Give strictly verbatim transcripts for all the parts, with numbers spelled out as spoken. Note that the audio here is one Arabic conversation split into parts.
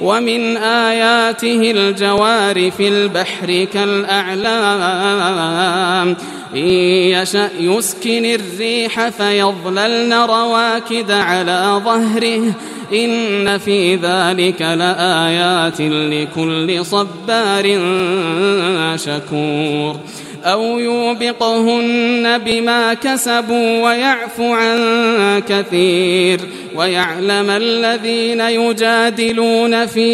ومن آياته الجوار في البحر كالأعلام إن يشأ يسكن الريح فيظللن رواكد على ظهره إن في ذلك لآيات لكل صبار شكور أو يوبقهن بما كسبوا ويعفو عن كثير ويعلم الذين يجادلون في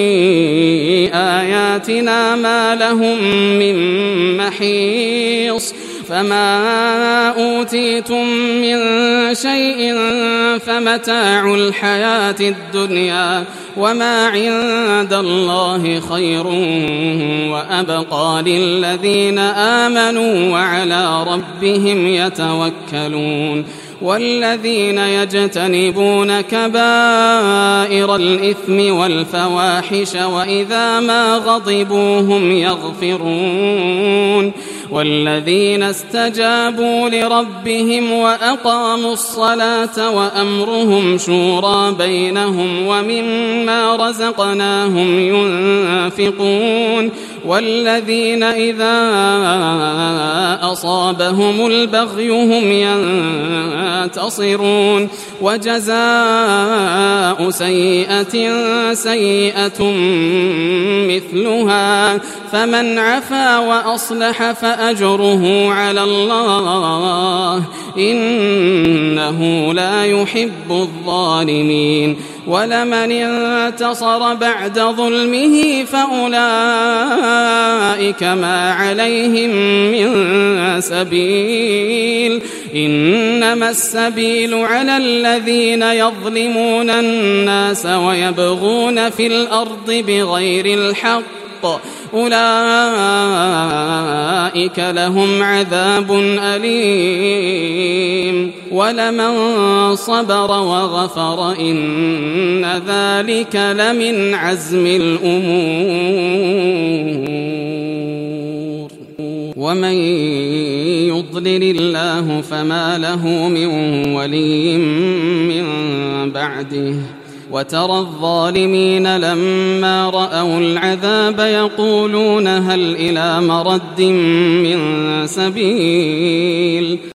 آياتنا ما لهم من محيص فما أوتيتم من شيء فمتاع الحياة الدنيا وما عند الله خير وأبقى للذين آمنوا وعلى ربهم يتوكلون والذين يجتنبون كبائر الإثم والفواحش وإذا ما غضبوا هم يغفرون والذين استجابوا لربهم وأقاموا الصلاة وأمرهم شورى بينهم ومما رزقناهم ينفقون والذين إذا أصابهم البغي هم ينتصرون وجزاء سيئة سيئة مثلها فمن عفا وأصلح فأجره على الله إنه لا يحب الظالمين ولمن انتصر بعد ظلمه فأولئك ما عليهم من سبيل إنما السبيل على الذين يظلمون الناس ويبغون في الأرض بغير الحق أولئك لهم عذاب أليم ولمن صبر وغفر إن ذلك لمن عزم الأمور ومن يضلل الله فما له من ولي من بعده وترى الظالمين لما رأوا العذاب يقولون هل إلى مرد من سبيل